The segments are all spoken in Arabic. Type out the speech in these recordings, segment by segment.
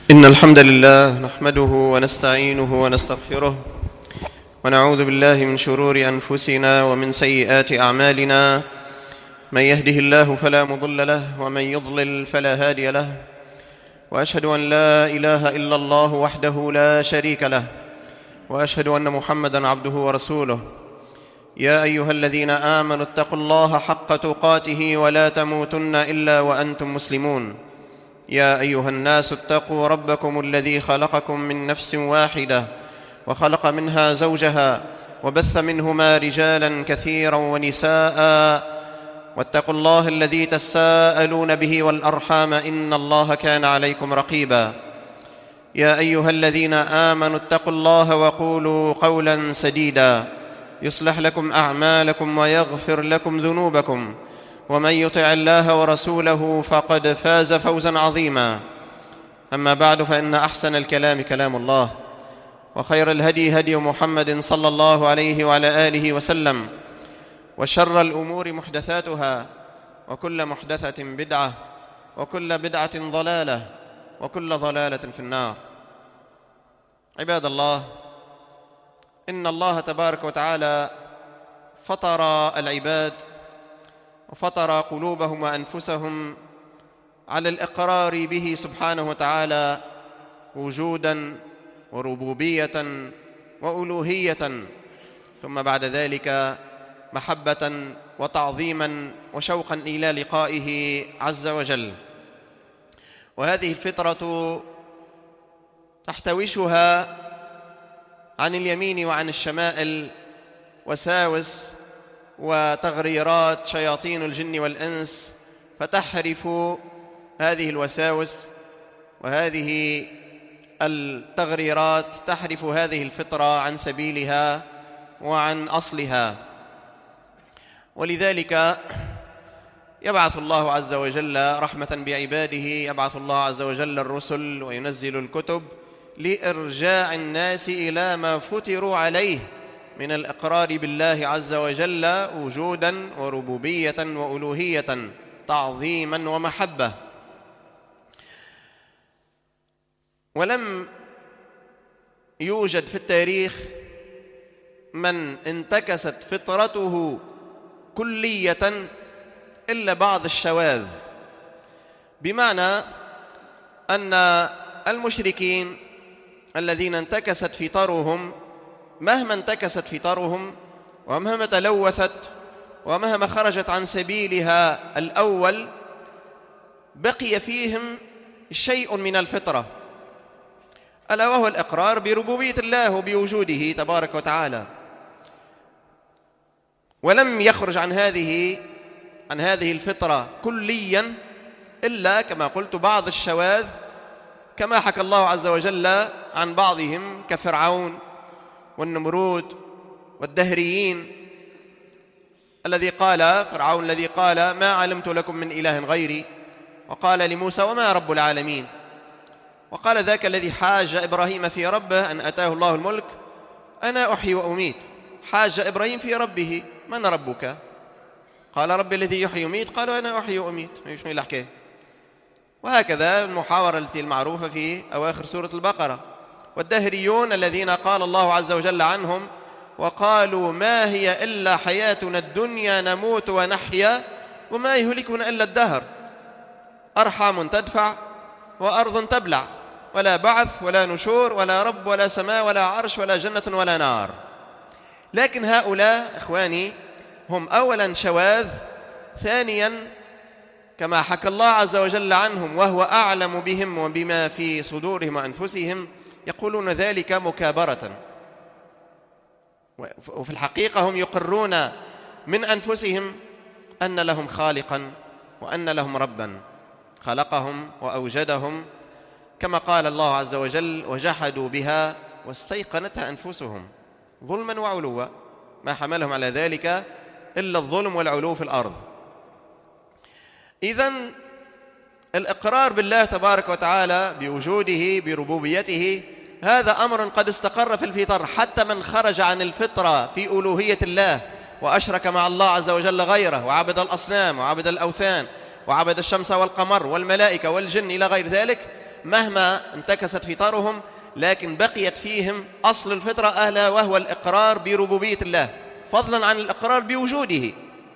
إن الحمد لله نحمده ونستعينه ونستغفره ونعوذ بالله من شرور أنفسنا ومن سيئات أعمالنا. من يهده الله فلا مضل له ومن يضلل فلا هادي له، وأشهد أن لا إله إلا الله وحده لا شريك له، وأشهد أن محمدًا عبده ورسوله. يا أيها الذين آمنوا اتقوا الله حق تقاته ولا تموتن إلا وأنتم مسلمون. يا أيها الناس اتقوا ربكم الذي خلقكم من نفس واحدة وخلق منها زوجها وبث منهما رجالا كثيرا ونساء، واتقوا الله الذي تساءلون به والأرحام إن الله كان عليكم رقيبا. يا أيها الذين آمنوا اتقوا الله وقولوا قولا سديدا يصلح لكم أعمالكم ويغفر لكم ذنوبكم، ومن يطع الله ورسوله فقد فاز فوزا عظيما. أما بعد، فإن أحسن الكلام كلام الله، وخير الهدي هدي محمد صلى الله عليه وعلى آله وسلم، وشر الأمور محدثاتها، وكل محدثة بدعة، وكل بدعة ضلالة، وكل ضلالة في النار. عباد الله، إن الله تبارك وتعالى فطر العباد وفطر قلوبهم وأنفسهم على الإقرار به سبحانه وتعالى وجوداً وربوبية وألوهية، ثم بعد ذلك محبة وتعظيماً وشوقاً إلى لقائه عز وجل. وهذه الفطرة تحتوشها عن اليمين وعن الشمائل وساوس وتغريرات شياطين الجن والإنس، فتحرف هذه الوساوس وهذه التغريرات، تحرف هذه الفطرة عن سبيلها وعن أصلها. ولذلك يبعث الله عز وجل رحمة بعباده، يبعث الله عز وجل الرسل وينزل الكتب لإرجاع الناس إلى ما فطروا عليه من الإقرار بالله عز وجل وجوداً وربوبية وألوهية، تعظيماً ومحبة. ولم يوجد في التاريخ من انتكست فطرته كلية إلا بعض الشواذ، بمعنى أن المشركين الذين انتكست فطرهم، مهما انتكست فطرهم ومهما تلوثت ومهما خرجت عن سبيلها الأول، بقي فيهم شيء من الفطرة، ألا وهو الإقرار بربوبية الله وبوجوده تبارك وتعالى. ولم يخرج عن هذه الفطرة كليا إلا كما قلت بعض الشواذ، كما حكى الله عز وجل عن بعضهم كفرعون والنمرود والدهريين، فرعون الذي قال ما علمت لكم من إله غيري، وقال لموسى وما رب العالمين، وقال ذاك الذي حاج إبراهيم في ربه أن أتاه الله الملك أنا أحيي وأميت. حاج إبراهيم في ربه من ربك؟ قال ربي الذي يحيي ويميت، قالوا أنا أحيي وأميت. مش من الحكاية. وهكذا المحاورة التي المعروفة في أواخر سورة البقرة. والدهريون الذين قال الله عز وجل عنهم وقالوا ما هي إلا حياتنا الدنيا نموت ونحيا وما يهلكنا إلا الدهر، أرحام تدفع وأرض تبلع، ولا بعث ولا نشور ولا رب ولا سماء ولا عرش ولا جنة ولا نار. لكن هؤلاء إخواني هم أولا شواذ، ثانيا كما حكى الله عز وجل عنهم وهو أعلم بهم وبما في صدورهم وأنفسهم، يقولون ذلك مكابرة، وفي الحقيقة هم يقرون من أنفسهم أن لهم خالقا وأن لهم ربا خلقهم وأوجدهم، كما قال الله عز وجل وجحدوا بها واستيقنتها أنفسهم ظلما وعلوا، ما حملهم على ذلك إلا الظلم والعلو في الأرض. إذن الإقرار بالله تبارك وتعالى بوجوده بربوبيته هذا أمر قد استقر في الفطر، حتى من خرج عن الفطرة في ألوهية الله وأشرك مع الله عز وجل غيره وعبد الأصنام وعبد الأوثان وعبد الشمس والقمر والملائكة والجن إلى غير ذلك، مهما انتكست فطرهم لكن بقيت فيهم أصل الفطرة أهلها، وهو الإقرار بربوبية الله فضلا عن الإقرار بوجوده.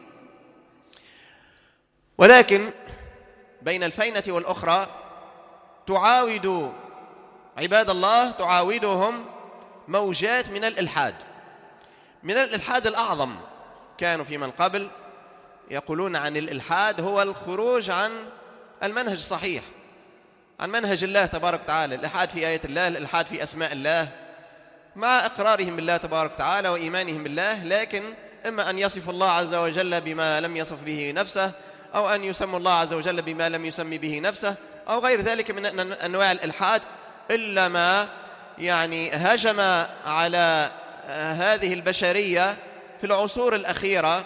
ولكن بين الفينة والأخرى تعاود عباد الله، تعاودهم موجات من الإلحاد الأعظم. كانوا في من قبل يقولون عن الإلحاد هو الخروج عن المنهج الصحيح، عن منهج الله تبارك وتعالى، الإلحاد في آية الله، الإلحاد في أسماء الله، مع إقرارهم بالله تبارك وتعالى وإيمانهم بالله، لكن إما أن يصف الله عز وجل بما لم يصف به نفسه، أو أن يسمى الله عز وجل بما لم يسمي به نفسه، أو غير ذلك من أنواع الإلحاد، إلا ما يعني هجم على هذه البشرية في العصور الأخيرة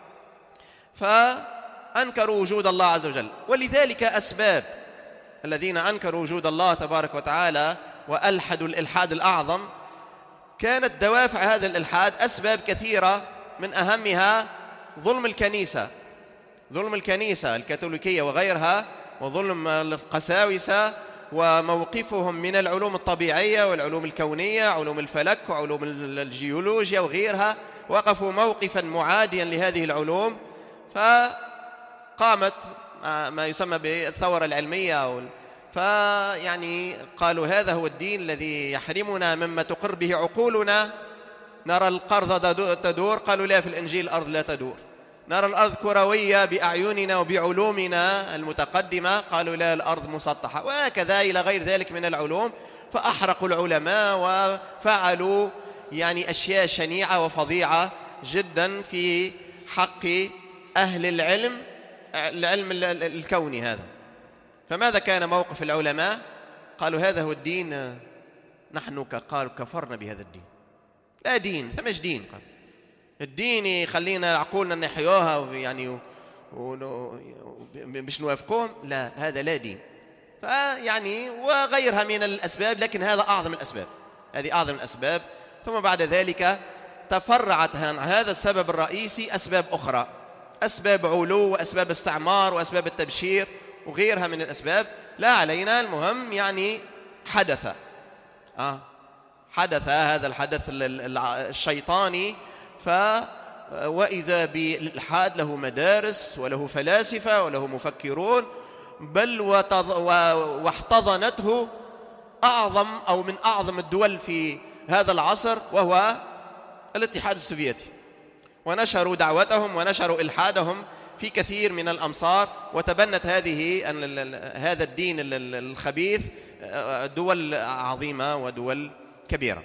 فأنكروا وجود الله عز وجل. ولذلك أسباب الذين أنكروا وجود الله تبارك وتعالى وألحدوا الإلحاد الأعظم، كانت دوافع هذا الإلحاد أسباب كثيرة، من أهمها ظلم الكنيسة الكاثوليكية وغيرها، وظلم القساوسة، وموقفهم من العلوم الطبيعية والعلوم الكونية، علوم الفلك وعلوم الجيولوجيا وغيرها، وقفوا موقفا معاديا لهذه العلوم، فقامت ما يسمى بالثورة العلمية، فيعني قالوا هذا هو الدين الذي يحرمنا مما تقر به عقولنا. نرى الأرض تدور، قالوا لا، في الإنجيل الأرض لا تدور. نرى الأرض كروية بأعيننا وبعلومنا المتقدمة، قالوا لا، الأرض مسطحة، وهكذا إلى غير ذلك من العلوم. فأحرقوا العلماء وفعلوا يعني أشياء شنيعة وفظيعة جدا في حق أهل العلم الكوني هذا. فماذا كان موقف العلماء؟ قالوا هذا هو الدين، نحن قالوا كفرنا بهذا الدين، لا دين، ثمش دين. قال الدين يخلينا عقولنا نحيوها يعني مش نوافقهم، لا، هذا لا دين. فيعني وغيرها من الأسباب، لكن هذا أعظم الأسباب، هذه أعظم الأسباب. ثم بعد ذلك تفرعت عن هذا السبب الرئيسي أسباب أخرى، أسباب علو وأسباب استعمار وأسباب التبشير وغيرها من الأسباب، لا علينا. المهم يعني حدث هذا الحدث الشيطاني، وإذا بالإلحاد له مدارس وله فلاسفة وله مفكرون، بل واحتضنته أعظم أو من أعظم الدول في هذا العصر، وهو الاتحاد السوفيتي، ونشروا دعوتهم ونشروا إلحادهم في كثير من الأمصار، وتبنت هذا الدين الخبيث دول عظيمة ودول كبيرة.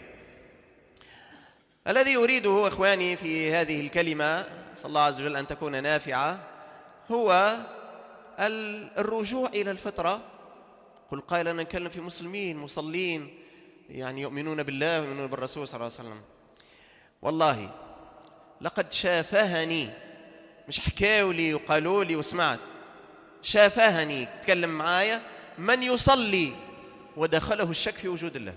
الذي أريده إخواني في هذه الكلمة، صلى الله عز وجل أن تكون نافعة، هو الرجوع إلى الفطرة. قل قائل أنا نتكلم في مسلمين مصلين يعني يؤمنون بالله ويؤمنون بالرسول صلى الله عليه وسلم. والله لقد شافهني، مش حكاوا لي وقالوا لي وسمعت، شافهني، تكلم معايا من يصلي ودخله الشك في وجود الله،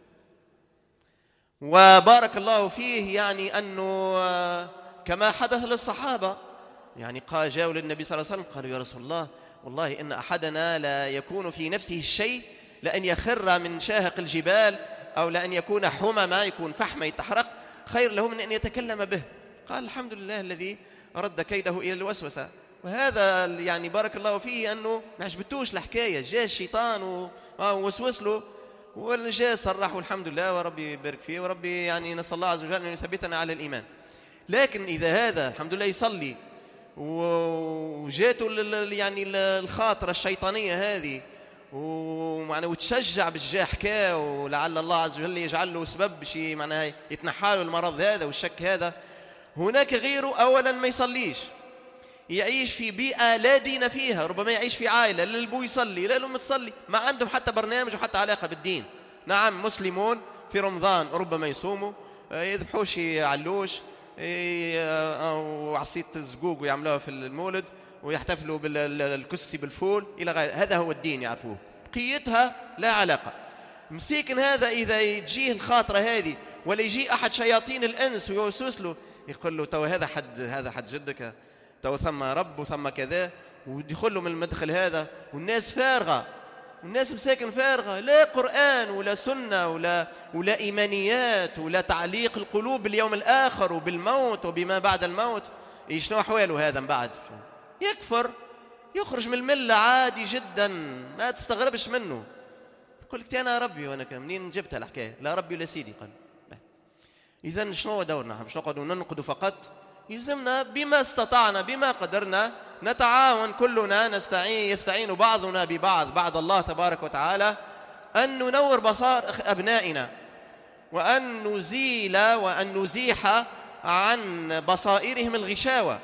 وبارك الله فيه، يعني أنه كما حدث للصحابة، يعني جاءوا للنبي صلى الله عليه وسلم قالوا يا رسول الله والله إن أحدنا لا يكون في نفسه الشيء لأن يخر من شاهق الجبال، أو لأن يكون حمما، يكون فحما يتحرق، خير له من أن يتكلم به. قال الحمد لله الذي رد كيده إلى الوسوسة. وهذا يعني بارك الله فيه أنه ما عجبتوش الحكاية، جاء الشيطان ووسوس له، والجاء صرح، والحمد لله وربي يبارك فيه، وربي يعني نسأل الله عز وجل أن يثبتنا على الإيمان. لكن إذا هذا الحمد لله يصلي وجاته يعني الخاطرة الشيطانية هذه وتشجع بالجاه حكاه، ولعل الله عز وجل يجعل له سبب شيء معناها يتنحى له المرض هذا والشك هذا. هناك غيره أولا ما يصليش، يعيش في بيئة لا دين فيها، ربما يعيش في عائلة لا الأبو يصلي لا الأم تصلي، ما عندهم حتى برنامج وحتى علاقة بالدين. نعم مسلمون في رمضان ربما يصوموا، يذبحوش يعلوش وعصية الزقوق ويعملوها في المولد، ويحتفلوا بالكسي بالفول إلى غير هذا هو الدين يعرفوه، بقيتها لا علاقة. مسيكن هذا إذا تجيه الخاطرة هذه، ولا يجي أحد شياطين الإنس ويوسوس له يقول له تو هذا حد جدك، تو ثم رب وثم كذا، ويدخل له من المدخل هذا، والناس فارغة والناس مساكن فارغة، لا قرآن ولا سنة ولا إيمانيات ولا تعليق القلوب باليوم الآخر وبالموت وبما بعد الموت. شنو أحواله هذا من بعد؟ يكفر، يخرج من الملة عادي جدا، ما تستغربش منه. يقول لك أنا ربي، وأنا منين جبتها الحكاية؟ لا ربي ولا سيدي. قال إذن شنو هو دورنا؟ مش نقعد ننقد فقط، يلزمنا بما استطعنا بما قدرنا نتعاون كلنا، يستعين بعضنا ببعض بعد الله تبارك وتعالى أن ننور بصائر أبنائنا، وأن نزيل وأن نزيح عن بصائرهم الغشاوة.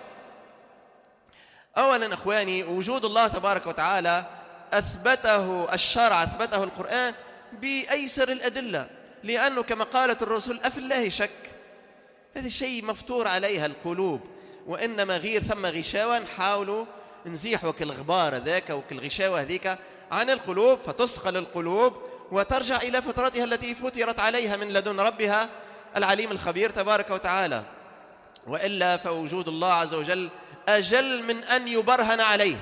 أولا أخواني، وجود الله تبارك وتعالى أثبته الشرع، أثبته القرآن بأيسر الأدلة، لأنه كما قالت الرسل أفي الله شك. هذا الشيء مفتور عليها القلوب، وإنما غير ثم غشاوة، نحاولوا نزيحوا كالغبار ذاك وكالغشاوة هذيك عن القلوب، فتثقل القلوب وترجع إلى فطرتها التي فطرت عليها من لدن ربها العليم الخبير تبارك وتعالى. وإلا فوجود الله عز وجل أجل من أن يبرهن عليه،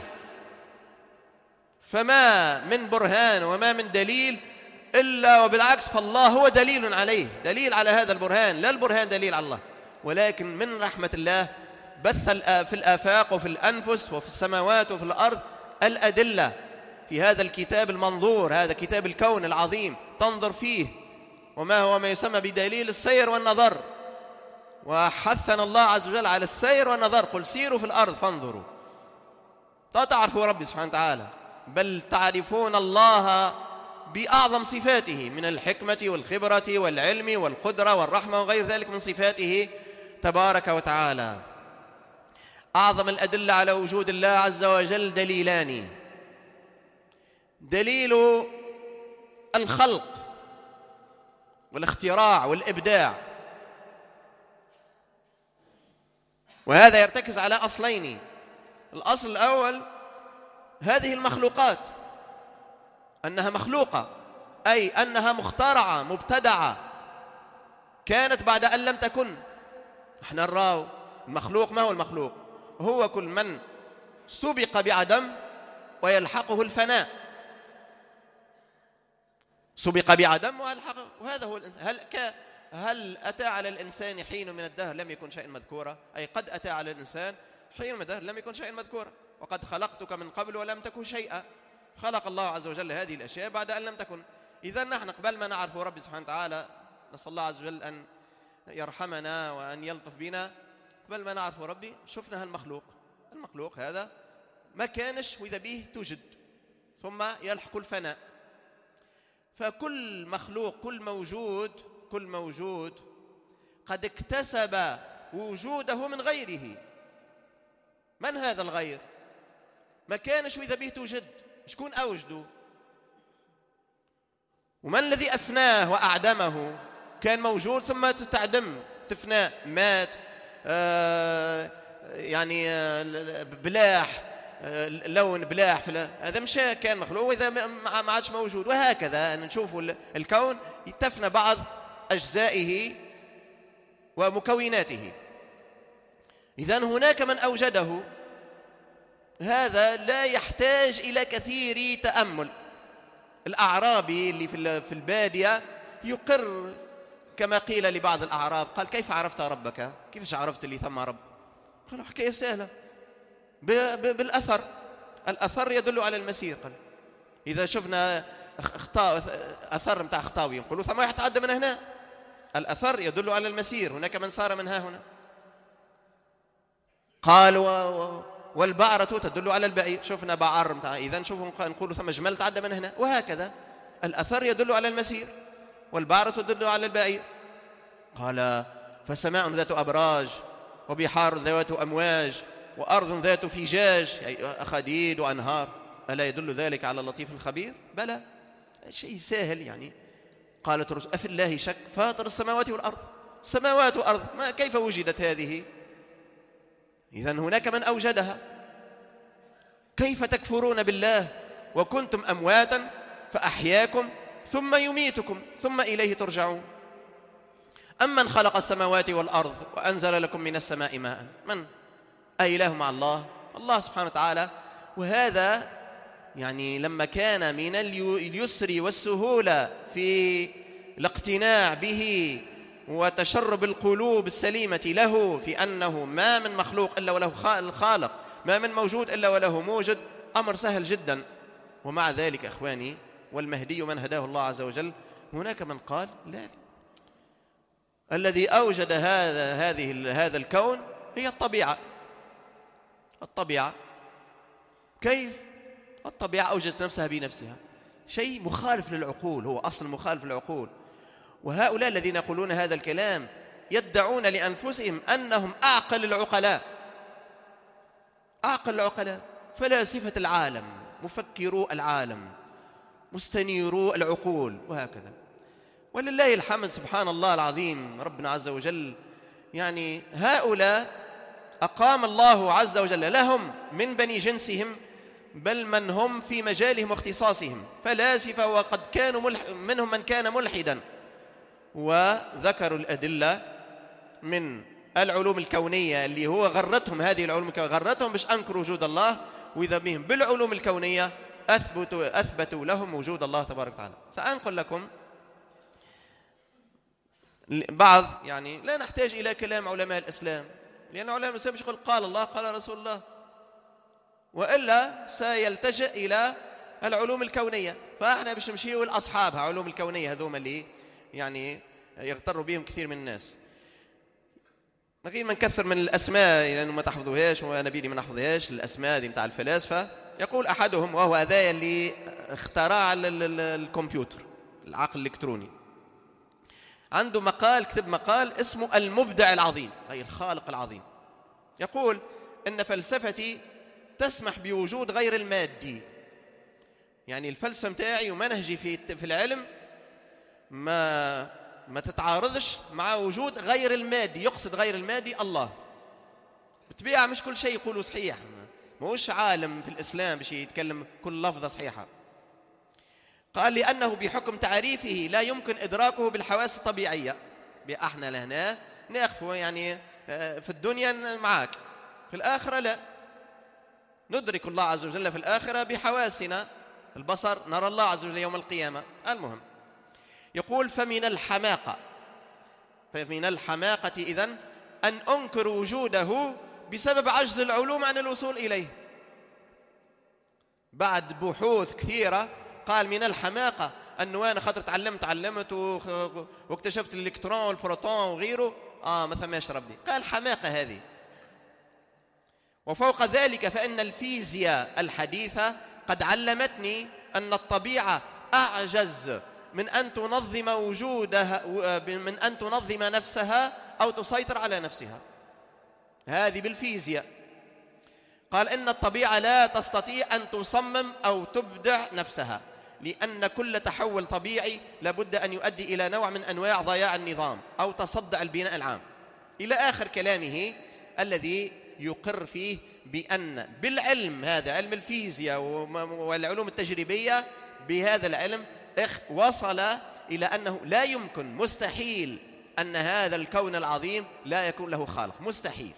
فما من برهان وما من دليل إلا وبالعكس، فالله هو دليل عليه، دليل على هذا البرهان، لا البرهان دليل على الله. ولكن من رحمة الله بث في الآفاق وفي الأنفس وفي السماوات وفي الأرض الأدلة في هذا الكتاب المنظور، هذا كتاب الكون العظيم تنظر فيه، وما هو ما يسمى بدليل السير والنظر. وحثنا الله عز وجل على السير والنظر، قل سيروا في الأرض فانظروا. لا تعرفوا ربي سبحانه وتعالى، بل تعرفون الله بأعظم صفاته من الحكمة والخبرة والعلم والقدرة والرحمة وغير ذلك من صفاته تبارك وتعالى. أعظم الأدلة على وجود الله عز وجل دليلان: دليل الخلق والاختراع والإبداع، وهذا يرتكز على أصلين. الأصل الأول هذه المخلوقات أنها مخلوقة، أي أنها مخترعة مبتدعة كانت بعد أن لم تكن. احنا نراو المخلوق، ما هو المخلوق؟ هو كل من سبق بعدم ويلحقه الفناء، سبق بعدم ويلحقه، وهذا هو الإنسان. هل أتى على الإنسان حين من الدهر لم يكن شيئا مذكورا؟ أي قد أتى على الإنسان حين من الدهر لم يكن شيئا مذكورا، وقد خلقتك من قبل ولم تكن شيئا. خلق الله عز وجل هذه الأشياء بعد أن لم تكن. إذن نحن قبل ما نعرف ربي سبحانه وتعالى، نسأل الله عز وجل أن يرحمنا وأن يلطف بنا، قبل ما نعرف ربي شفنا المخلوق هذا ما كانش وإذا به توجد، ثم يلحق الفناء. فكل مخلوق، كل موجود قد اكتسب وجوده من غيره. من هذا الغير؟ ما كانش وإذا به توجد، شكون أوجده؟ ومن الذي أفناه وأعدمه؟ كان موجود ثم تعدم، تفنى، مات، يعني بلاح، لون بلاح، هذا مش كان مخلوق، وإذا ما عادش موجود. وهكذا نشوف الكون يتفنى بعض أجزائه ومكوناته. إذن هناك من أوجده، هذا لا يحتاج إلى كثير تأمل. الأعرابي اللي في البادية يقر كما قيل لبعض الأعراب، قال: كيف عرفت ربك؟ كيفاش عرفت اللي ثم رب؟ قالوا: حكاية سهلة، بالأثر. الأثر يدل على المسير. قال: إذا شفنا أثر متاع خطاوي نقولوا ثم واحد تعدى من هنا، الأثر يدل على المسير، هناك من صار من ها هنا. قال: والبعرة تدل على البعير، شفنا بعر متاع، إذا نشوفوا نقولوا ثم جمل تعدى من هنا. وهكذا الأثر يدل على المسير والبعرة تدل على البعير. قال: فسماء ذات أبراج وبحار ذات أمواج وأرض ذات فجاج، أي أخاديد وأنهار، ألا يدل ذلك على اللطيف الخبير؟ بلى، شيء سهل يعني. قالت الرسل: أفي الله شك فاطر السماوات والأرض. سماوات وأرض، كيف وجدت هذه؟ إذن هناك من أوجدها. كيف تكفرون بالله وكنتم أمواتا فأحياكم ثم يميتكم ثم إليه ترجعون؟ أمن خلق السماوات والأرض وأنزل لكم من السماء ماء؟ من؟ أإله مع الله؟ الله سبحانه وتعالى. وهذا يعني لما كان من اليسر والسهولة في الاقتناع به وتشرب القلوب السليمة له في أنه ما من مخلوق إلا وله خالق، ما من موجود إلا وله موجد، أمر سهل جدا. ومع ذلك أخواني، والمهدي من هداه الله عز وجل، هناك من قال لا، الذي أوجد هذا الكون هي الطبيعة. الطبيعة كيف؟ الطبيعة أوجدت نفسها بنفسها، شيء مخالف للعقول، هو أصل مخالف للعقول. وهؤلاء الذين يقولون هذا الكلام يدعون لأنفسهم أنهم أعقل العقلاء، أعقل العقلاء، فلاسفة العالم، مفكرو العالم، مستنيرو العقول، وهكذا. ولله الحمد، سبحان الله العظيم، ربنا عز وجل يعني هؤلاء أقام الله عز وجل لهم من بني جنسهم بل من هم في مجالهم واختصاصهم فلاسفة، وقد كانوا منهم من كان ملحدا، وذكروا الأدلة من العلوم الكونية اللي هو غرتهم، هذه العلوم الكونية غرتهم باش أنكروا وجود الله، وإذا بهم بالعلوم الكونية أثبتوا لهم وجود الله تبارك وتعالى. سأنقل لكم بعض، يعني لا نحتاج إلى كلام علماء الإسلام، لأن علماء الإسلام مش يقول قال الله قال رسول الله، وإلا سيلتجئ إلى العلوم الكونية. فإحنا باش نمشيو لأصحابها علوم الكونية، هذوما اللي يعني يغتر بهم كثير من الناس. غير ما نكثر من الأسماء لأنه ما تحفظوهاش، وأنا بيدي ما نحفظهاش الأسماء دي متاع الفلاسفة. يقول أحدهم، وهو هذا اللي اخترع الكمبيوتر، العقل الإلكتروني، عنده مقال، كتب مقال اسمه المبدع العظيم، أي الخالق العظيم. يقول إن فلسفتي تسمح بوجود غير المادي، يعني الفلسفة متاعي ومنهجي في العلم ما تتعارضش مع وجود غير المادي. يقصد غير المادي الله. بالطبيعة مش كل شيء يقوله صحيح، موش عالم في الإسلام باش يتكلم كل لفظة صحيحة. قال لأنه بحكم تعريفه لا يمكن إدراكه بالحواس الطبيعية. احنا لهنا ناخفه، يعني في الدنيا معاك، في الآخرة لا، ندرك الله عز وجل في الآخرة بحواسنا، البصر، نرى الله عز وجل يوم القيامة. المهم، يقول فمن الحماقة إذن أن أنكر وجوده بسبب عجز العلوم عن الوصول إليه. بعد بحوث كثيرة قال من الحماقة أنه أنا خاطر تعلمت واكتشفت الإلكترون والبروتون وغيره، ما ثماش ربي. قال حماقة هذه. وفوق ذلك فإن الفيزياء الحديثة قد علمتني أن الطبيعة أعجز من أن تنظم وجودها، من أن تنظم نفسها أو تسيطر على نفسها. هذه بالفيزياء. قال إن الطبيعة لا تستطيع أن تصمم أو تبدع نفسها، لأن كل تحول طبيعي لابد أن يؤدي إلى نوع من أنواع ضياع النظام أو تصدع البناء العام، إلى آخر كلامه الذي يقر فيه بأن بالعلم هذا، علم الفيزياء والعلوم التجريبية، بهذا العلم وصل إلى أنه لا يمكن، مستحيل أن هذا الكون العظيم لا يكون له خالق، مستحيل.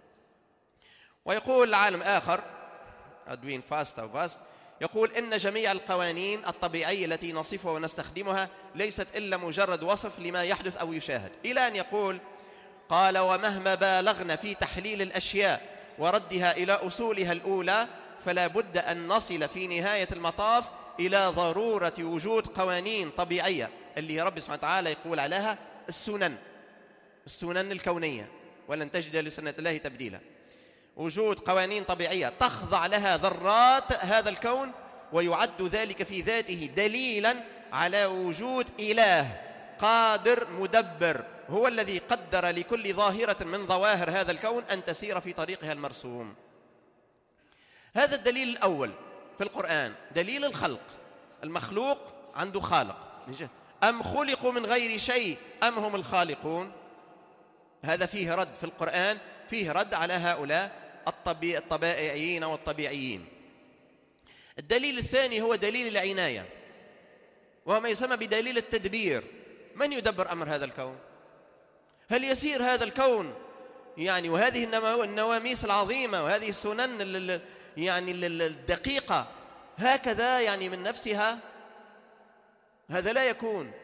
ويقول عالم آخر أدوين فاست يقول إن جميع القوانين الطبيعية التي نصفها ونستخدمها ليست إلا مجرد وصف لما يحدث أو يشاهد، إلى أن يقول قال ومهما بالغنا في تحليل الأشياء وردها إلى أصولها الأولى فلا بد أن نصل في نهاية المطاف إلى ضرورة وجود قوانين طبيعية اللي رب سبحانه وتعالى يقول عليها السنن الكونية، ولن تجد لسنة الله تبديلا. وجود قوانين طبيعية تخضع لها ذرات هذا الكون، ويعد ذلك في ذاته دليلا على وجود إله قادر مدبر، هو الذي قدر لكل ظاهرة من ظواهر هذا الكون أن تسير في طريقها المرسوم. هذا الدليل الأول في القرآن، دليل الخلق. المخلوق عنده خالق، أم خلقوا من غير شيء أم هم الخالقون. هذا فيه رد في القرآن، فيه رد على هؤلاء الطبائعيين والطبيعيين. الدليل الثاني هو دليل العناية، وهو ما يسمى بدليل التدبير. من يدبر أمر هذا الكون؟ هل يسير هذا الكون يعني وهذه النواميس العظيمة وهذه السنن يعني الدقيقة هكذا يعني من نفسها، هذا لا يكون.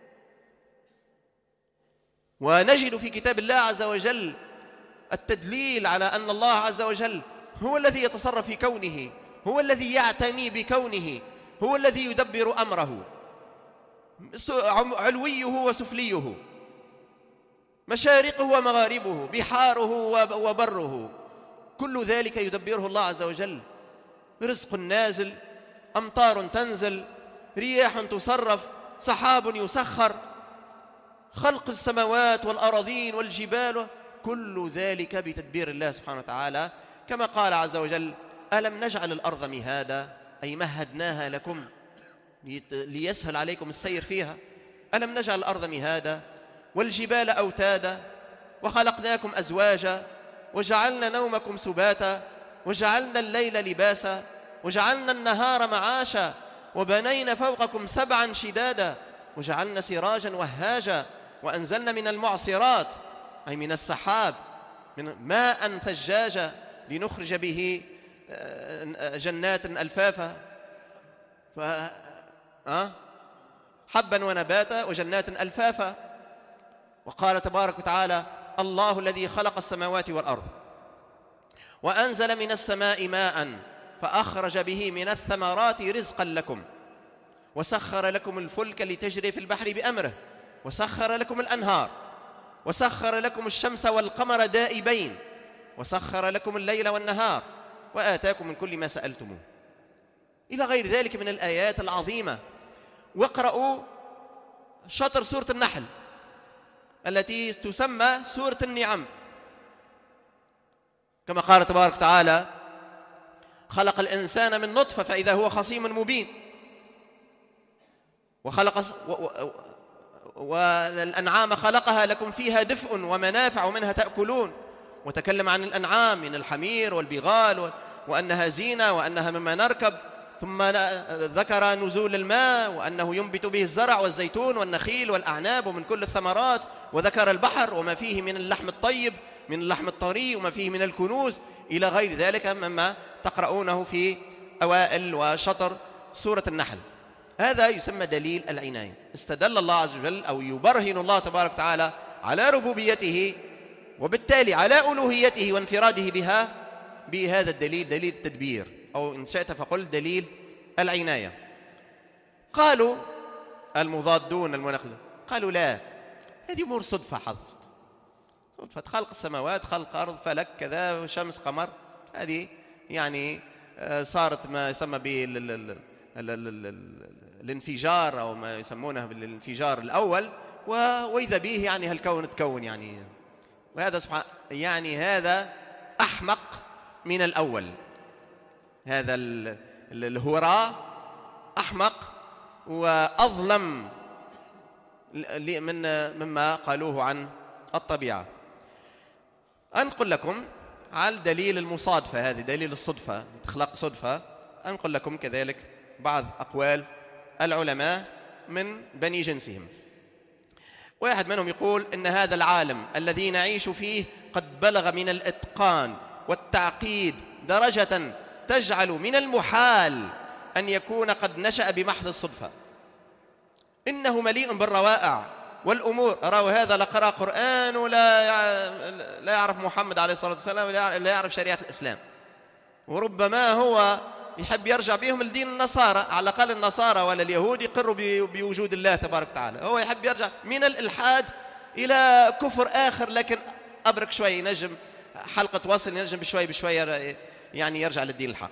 ونجد في كتاب الله عز وجل التدليل على أن الله عز وجل هو الذي يتصرف في كونه، هو الذي يعتني بكونه، هو الذي يدبر أمره، علويه وسفليه، مشارقه ومغاربه، بحاره وبره، كل ذلك يدبره الله عز وجل. رزق نازل، أمطار تنزل، رياح تصرف، سحاب يسخر، خلق السماوات والأراضين والجبال، كل ذلك بتدبير الله سبحانه وتعالى. كما قال عز وجل: ألم نجعل الأرض مهادا، أي مهدناها لكم ليسهل عليكم السير فيها. ألم نجعل الأرض مهادا والجبال أوتادا وخلقناكم أزواجا وجعلنا نومكم سباتا وجعلنا الليل لباسا وجعلنا النهار معاشا وبنينا فوقكم سبعا شدادا وجعلنا سراجا وهاجا وأنزلنا من المعصرات، أي من السحاب، من ماء ثجاجا لنخرج به جنات ألفافا، حبا ونباتا وجنات ألفافا. وقال تبارك وتعالى: الله الذي خلق السماوات والأرض وأنزل من السماء ماء فأخرج به من الثمرات رزقا لكم وسخر لكم الفلك لتجري في البحر بأمره وسخر لكم الأنهار وسخر لكم الشمس والقمر دائبين وسخر لكم الليل والنهار وآتاكم من كل ما سألتموه، إلى غير ذلك من الآيات العظيمة. واقرأوا شطر سورة النحل التي تسمى سورة النعم، كما قال تبارك وتعالى: خلق الإنسان من نطفة فإذا هو خصيم مبين، والأنعام خلقها لكم فيها دفء ومنافع ومنها تأكلون، وتكلم عن الأنعام من الحمير والبغال وأنها زينة وأنها مما نركب، ثم ذكر نزول الماء وأنه ينبت به الزرع والزيتون والنخيل والأعناب ومن كل الثمرات، وذكر البحر وما فيه من اللحم الطيب من اللحم الطري وما فيه من الكنوز، إلى غير ذلك مما تقرؤونه في أوائل وشطر سورة النحل. هذا يسمى دليل العناية. استدل الله عز وجل أو يبرهن الله تبارك وتعالى على ربوبيته وبالتالي على ألوهيته وانفراده بها بهذا الدليل، دليل التدبير، أو إن شئت فقل دليل العناية. قالوا المضادون المناقضون، قالوا لا، هذه أمور صدفة، حظ، صدفة خلق السماوات، خلق أرض، فلك، كذا، شمس، قمر، هذه يعني صارت ما يسمى به الانفجار أو ما يسمونه بالانفجار الأول، وإذا به يعني هالكون تكون يعني. وهذا سبحان يعني هذا أحمق من الأول، هذا الهراء أحمق وأظلم مما قالوه عن الطبيعة. أنقل لكم على دليل المصادفة، هذه دليل الصدفة، تخلق صدفة. أنقل لكم كذلك بعض أقوال العلماء من بني جنسهم. واحد منهم يقول إن هذا العالم الذي نعيش فيه قد بلغ من الإتقان والتعقيد درجة تجعل من المحال أن يكون قد نشأ بمحض الصدفة. إنه مليء بالروائع والأمور. أراه هذا لا قرأ قرآن ولا يعرف محمد عليه الصلاة والسلام، لا يعرف شريعة الإسلام، وربما هو يحب يرجع بهم لدين النصارى، على الأقل النصارى ولا اليهود يقروا بوجود الله تبارك وتعالى، هو يحب يرجع من الإلحاد إلى كفر آخر، لكن أبرك شوي ينجم حلقة وصل ينجم بشوي بشوي يعني يرجع للدين الحق.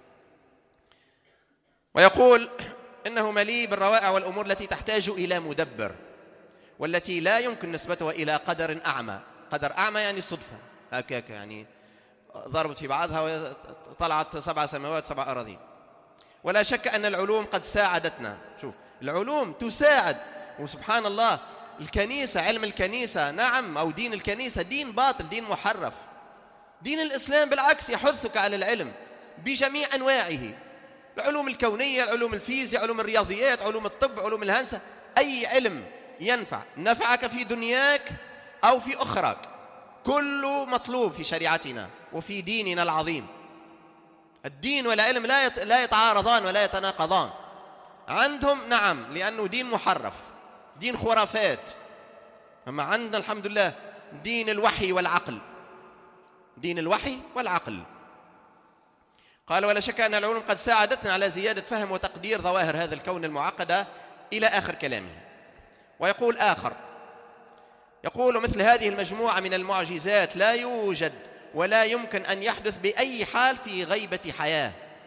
ويقول إنه مليء بالروائع والأمور التي تحتاج إلى مدبر، والتي لا يمكن نسبتها إلى قدر أعمى. قدر أعمى يعني الصدفة، هكاك يعني ضربت في بعضها وطلعت 7 سماوات 7 أراضين. ولا شك أن العلوم قد ساعدتنا. شوف، العلوم تساعد، وسبحان الله الكنيسة، علم الكنيسة، نعم، أو دين الكنيسة دين باطل، دين محرف. دين الإسلام بالعكس يحثك على العلم بجميع أنواعه، العلوم الكونية، العلوم الفيزياء، علوم الرياضيات، علوم الطب، علوم الهندسة، أي علم ينفع نفعك في دنياك أو في أخراك، كله مطلوب في شريعتنا وفي ديننا العظيم. الدين والعلم لا يتعارضان ولا يتناقضان عندهم، نعم، لأنه دين محرف، دين خرافات. أما عندنا الحمد لله دين الوحي والعقل، دين الوحي والعقل. قال: ولا شك أن العلوم قد ساعدتنا على زيادة فهم وتقدير ظواهر هذا الكون المعقدة، إلى آخر كلامه. ويقول آخر، يقول: مثل هذه المجموعة من المعجزات لا يوجد ولا يمكن أن يحدث بأي حال في غيبة حياة.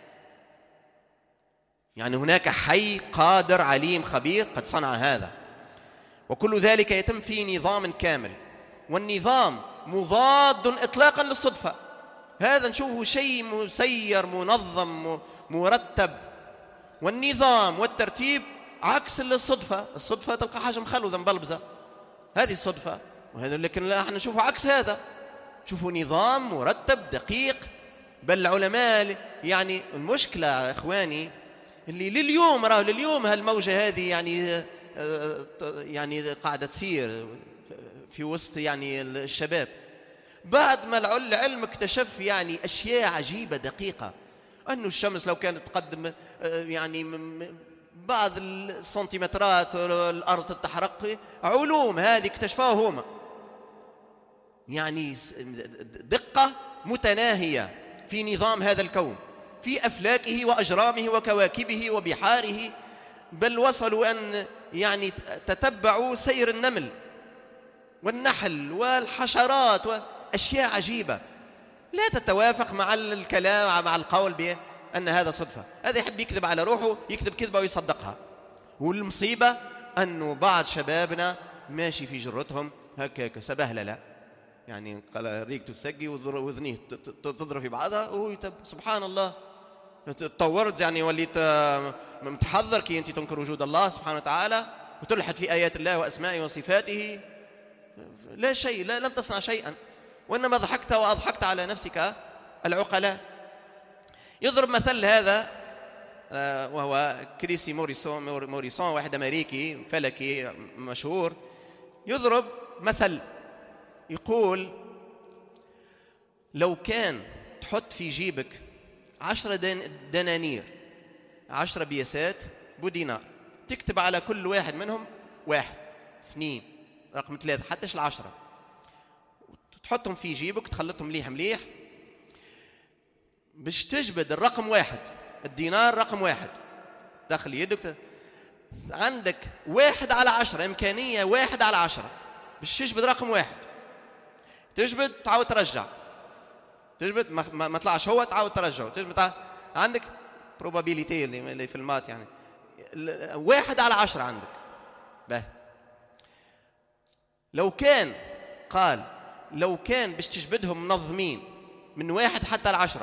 يعني هناك حي قادر عليم خبير قد صنع هذا، وكل ذلك يتم في نظام كامل، والنظام مضاد إطلاقا للصدفة. هذا نشوفه شيء مسير منظم مرتب، والنظام والترتيب عكس الصدفة. الصدفة تلقى حاجة مخلوذة مبلبزة، هذه الصدفة. وهذا لكن احنا نشوفه عكس هذا، شوفوا نظام مرتب دقيق. بل العلماء يعني المشكلة يا إخواني اللي لليوم هالموجة هذه يعني قاعدة تصير في وسط يعني الشباب، بعد ما العلم اكتشف يعني أشياء عجيبة دقيقة، أنه الشمس لو كانت تقدم يعني بعض السنتيمترات الأرض تتحرق. علوم هذه اكتشفوها هما، يعني دقة متناهية في نظام هذا الكون، في أفلاكه وأجرامه وكواكبه وبحاره. بل وصلوا أن يعني تتبعوا سير النمل والنحل والحشرات وأشياء عجيبة لا تتوافق مع الكلام، مع القول بأن هذا صدفة. هذا يحب يكذب على روحه، يكذب كذبة ويصدقها. والمصيبة أنه بعض شبابنا ماشي في جرتهم هكاك سبهللة، يعني قال ريقته تسقي وذنيه تضرب في بعضها، وهو سبحان الله تطورت، يعني وليت متحضر كي أنت تنكر وجود الله سبحانه وتعالى وتلحد في آيات الله وأسمائه وصفاته. لا شيء، لم تصنع شيئا، وإنما ضحكت وأضحكت على نفسك العقلاء. يضرب مثل هذا وهو كريسي موريسون، واحد أمريكي فلكي مشهور، يضرب مثل يقول: لو كان تحط في جيبك 10 دنانير، 10 بياسات بدينار، تكتب على كل واحد منهم 1 2 رقم 3 حتى 10، تحطهم في جيبك تخلطهم مليح باش تجبد الرقم 1، الدينار رقم 1 داخل يدك. عندك 1/10 إمكانية، 1/10 باش تجبد رقم 1، تجبد تعاود ترجع، تجبد ما طلعش هو تعاود ترجعه، تجبد عندك probability اللي في المات، يعني 1/10 عندك. به لو كان قال لو كان باش تجبدهم منظمين من 1 حتى 10،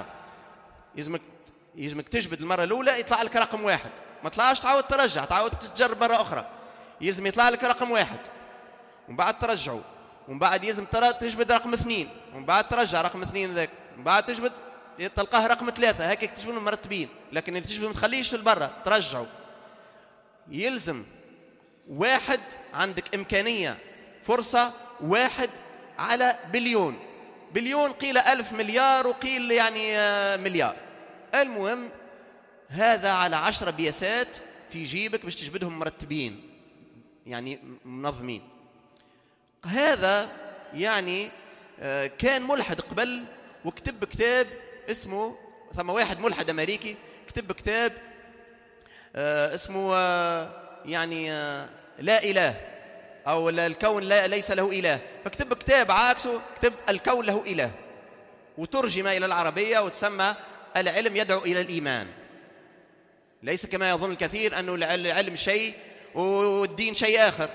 يلزمك تجبد المرة الأولى يطلع لك رقم 1، ما طلعش تعاود ترجع، تعاود تجرب مرة أخرى، يلزم يطلع لك رقم 1، ومن بعد ترجعه، ومن بعد يلزم تجبد رقم 2، ومن بعد ترجع رقم 2 ذاك، ومن بعد تجبد تلقاه رقم 3، هكاك تجبدهم مرتبين. لكن اللي تجبد ما تخليش في البرة ترجعه. يلزم 1 عندك إمكانية فرصة 1 على بليون، قيل 1000 مليار وقيل يعني مليار. المهم هذا على 10 بياسات في جيبك باش تجبدهم مرتبين، يعني منظمين. هذا يعني كان ملحد قبل وكتب كتاب اسمه، ثم واحد ملحد أمريكي كتب كتاب اسمه يعني لا إله، أو الكون ليس له إله، فكتب كتاب عكسه، كتب الكون له إله، وترجم إلى العربية وتسمى العلم يدعو إلى الإيمان. ليس كما يظن الكثير أنه العلم شيء والدين شيء آخر.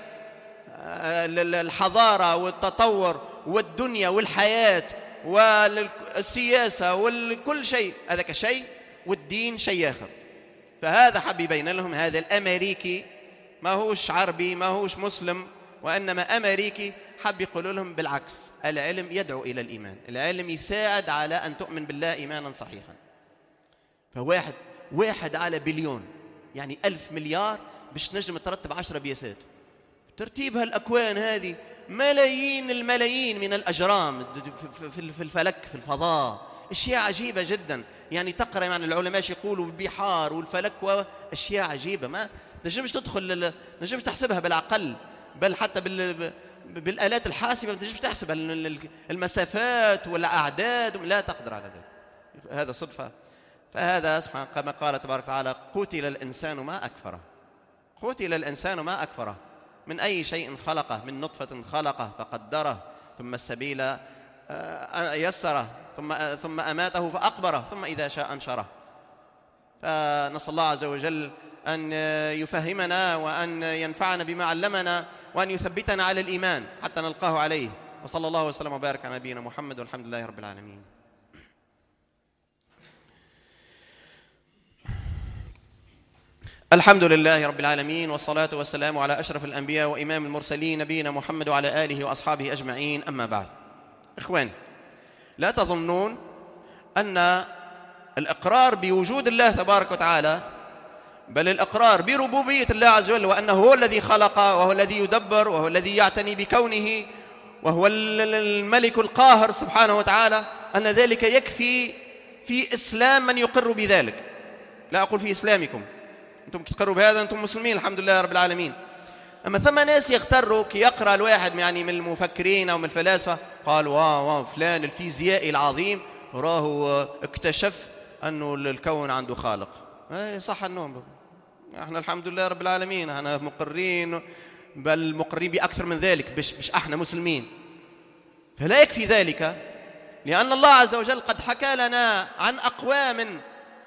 الحضارة والتطور والدنيا والحياة والسياسة وكل شيء هذا شيء، والدين شيء آخر. فهذا حب يبين لهم هذا الأمريكي، ما هوش عربي ما هوش مسلم، وإنما أمريكي، حب يقول لهم بالعكس، العلم يدعو إلى الإيمان، العلم يساعد على أن تؤمن بالله إيمانا صحيحا. فواحد على بليون، يعني 1000 مليار باش نجم ترتب 10 بياسات. ترتيب هالأكوان هذه ملايين الملايين من الأجرام في الفلك، في الفضاء، أشياء عجيبة جدا، يعني تقرأ يعني العلماء يقولوا البحار والفلك وأشياء عجيبة ما تنجمش تدخل، نجمش تحسبها بالعقل، بل حتى بالآلات الحاسبة ما تنجمش تحسب المسافات والأعداد، لا تقدر على ذلك. هذا صدفة. فهذا سبحان كما قال تبارك وتعالى: قتل الإنسان ما أكفره. قتل الإنسان ما أكفره، من أي شيء خلقه، من نطفة خلقه فقدره، ثم السبيل يسره، ثم أماته فأقبره، ثم إذا شاء أنشره. فنسأل الله عز وجل أن يفهمنا وأن ينفعنا بما علمنا وأن يثبتنا على الإيمان حتى نلقاه عليه. وصلى الله وسلم وبارك على نبينا محمد، والحمد لله رب العالمين. الحمد لله رب العالمين، والصلاة والسلام على أشرف الأنبياء وإمام المرسلين نبينا محمد وعلى آله وأصحابه أجمعين. أما بعد، إخوان، لا تظنون أن الإقرار بوجود الله تبارك وتعالى، بل الإقرار بربوبية الله عز وجل، وأنه هو الذي خلق وهو الذي يدبر وهو الذي يعتني بكونه وهو الملك القاهر سبحانه وتعالى، أن ذلك يكفي في إسلام من يقر بذلك. لا أقول في إسلامكم، أنتم تقروا بهذا، أنتم مسلمين الحمد لله رب العالمين. أما ثم ناس يغتروا كي يقرأ الواحد يعني من المفكرين أو من الفلاسفة، قال واو فلان الفيزيائي العظيم راه اكتشف أنه الكون عنده خالق. صح النوم، احنا الحمد لله رب العالمين احنا مقرين، بل مقرين بأكثر من ذلك، مش احنا مسلمين. فلا يكفي ذلك، لأن الله عز وجل قد حكى لنا عن أقوام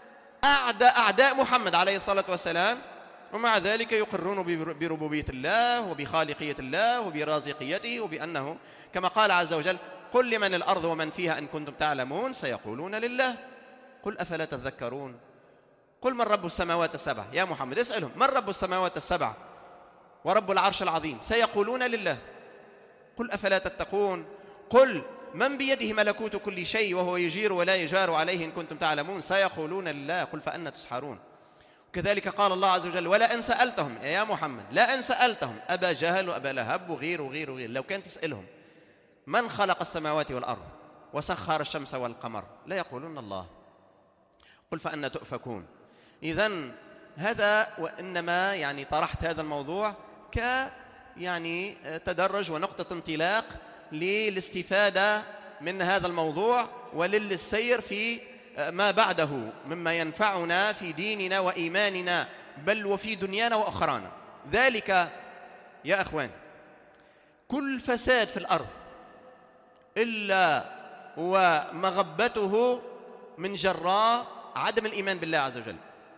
أعداء محمد عليه الصلاة والسلام، ومع ذلك يقرون بربوبية الله وبخالقية الله وبرازقيته، وبأنه كما قال عز وجل: قل لمن الأرض ومن فيها إن كنتم تعلمون سيقولون لله قل أفلا تذكرون. قل من رب السماوات السبع، يا محمد اسألهم من رب السماوات السبع ورب العرش العظيم، سيقولون لله قل أفلا تتقون. قل من بيده ملكوت كل شيء وهو يجير ولا يجار عليه إن كنتم تعلمون، سيقولون لله قل فأنى تسحرون. كذلك قال الله عز وجل: ولا إن سألتهم يا محمد، لا إن سألتهم أبا جهل وأبا لهب وغير وغير وغير، لو كان تسألهم من خلق السماوات والأرض وسخر الشمس والقمر لا يقولون الله قل فأنى تؤفكون. إذن هذا، وإنما يعني طرحت هذا الموضوع يعني تدرج ونقطة انطلاق للاستفادة من هذا الموضوع وللسير في ما بعده مما ينفعنا في ديننا وإيماننا، بل وفي دنيانا وأخرانا. ذلك يا أخوان كل فساد في الأرض إلا ومغبته من جراء عدم الإيمان بالله عز وجل،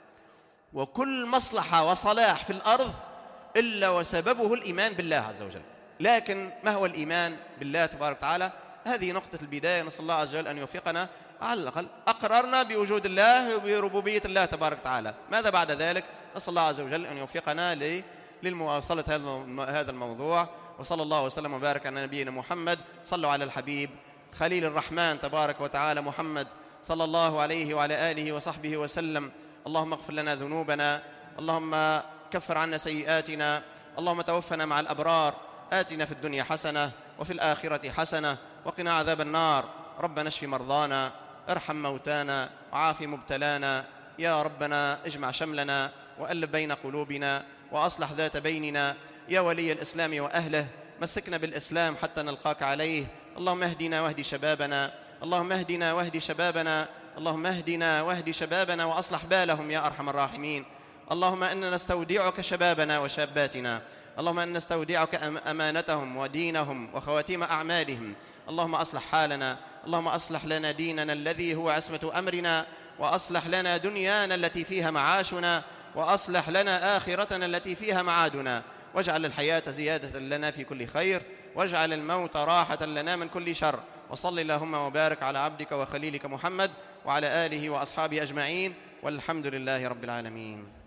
وكل مصلحة وصلاح في الأرض إلا وسببه الإيمان بالله عز وجل. لكن ما هو الإيمان بالله تبارك وتعالى؟ هذه نقطة البداية. نسأل الله عز وجل أن يوفقنا، على الأقل أقررنا بوجود الله وبربوبية الله تبارك وتعالى. ماذا بعد ذلك؟ نسأل الله عز وجل أن يوفقنا للمواصلة هذا الموضوع. وصلى الله وسلم وبارك على نبينا محمد. صلوا على الحبيب خليل الرحمن تبارك وتعالى محمد صلى الله عليه وعلى آله وصحبه وسلم. اللهم اغفر لنا ذنوبنا، اللهم كفر عنا سيئاتنا، اللهم توفنا مع الأبرار، آتنا في الدنيا حسنة وفي الآخرة حسنة وقنا عذاب النار. ربنا اشف مرضانا، ارحم موتانا، وعاف مبتلانا. يا ربنا اجمع شملنا وألف بين قلوبنا وأصلح ذات بيننا. يا ولي الإسلام وأهله، مسكنا بالإسلام حتى نلقاك عليه. اللهم اهدنا واهد شبابنا، اللهم اهدنا واهد شبابنا، اللهم اهدنا واهد شبابنا وأصلح بالهم يا أرحم الراحمين. اللهم إنا نستودعك شبابنا وشاباتنا، اللهم إنا نستودعك أمانتهم ودينهم وخواتيم أعمالهم. اللهم أصلح حالنا، اللهم أصلح لنا ديننا الذي هو عصمة أمرنا، وأصلح لنا دنيانا التي فيها معاشنا، وأصلح لنا آخرتنا التي فيها معادنا. واجعل الحياة زيادة لنا في كل خير، واجعل الموت راحة لنا من كل شر. وصل اللهم وبارك على عبدك وخليلك محمد وعلى آله وأصحابه أجمعين، والحمد لله رب العالمين.